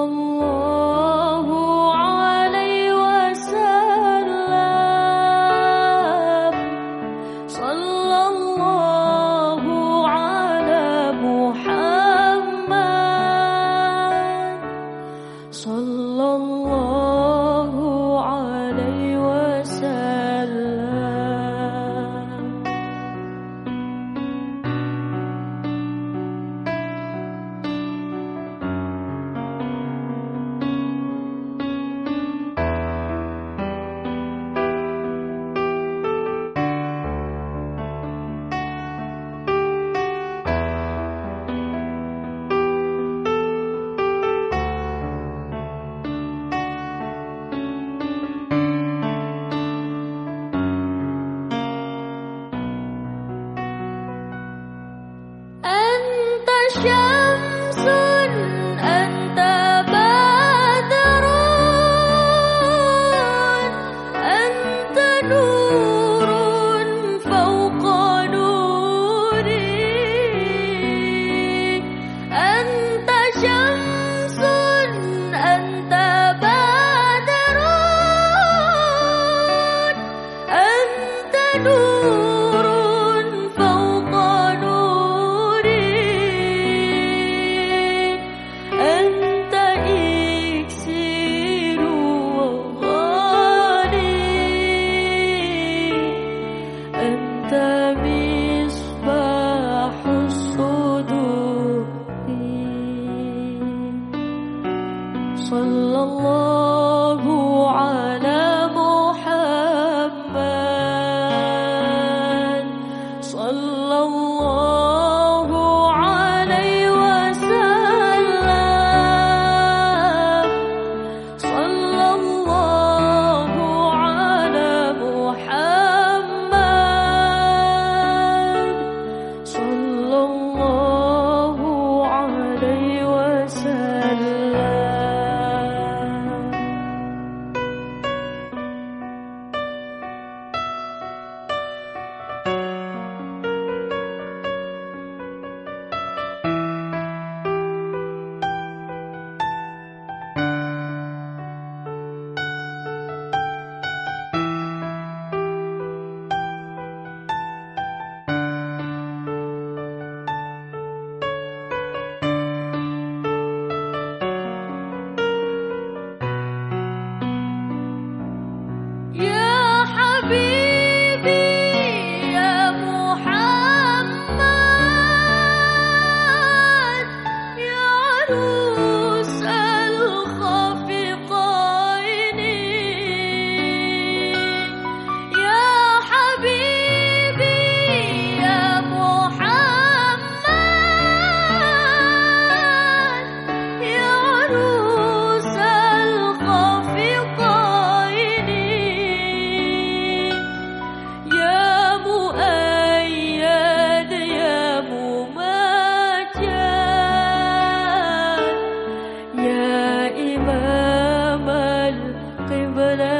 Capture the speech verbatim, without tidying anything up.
الله عليه وسلم. صلى الله على محمد. صلى الله عليه وسلم. أنت شمس أنت بدر أنت نور فوق نوري. أنت شمس أنت بدر أنت نور فوق نوري. أنت إكسير وغالي. أنت مصباح الصدور. صلى الله على محمد. صلى الله عليه وسلم. صلى الله على محمد. صلى الله عليه وسلم. يا حبيبي يا محمد. يا عروس الخفقين. يا حبيبي يا محمد. يا عروس الخفقين. يا مؤيد يا ممجد. يا إمام القبلة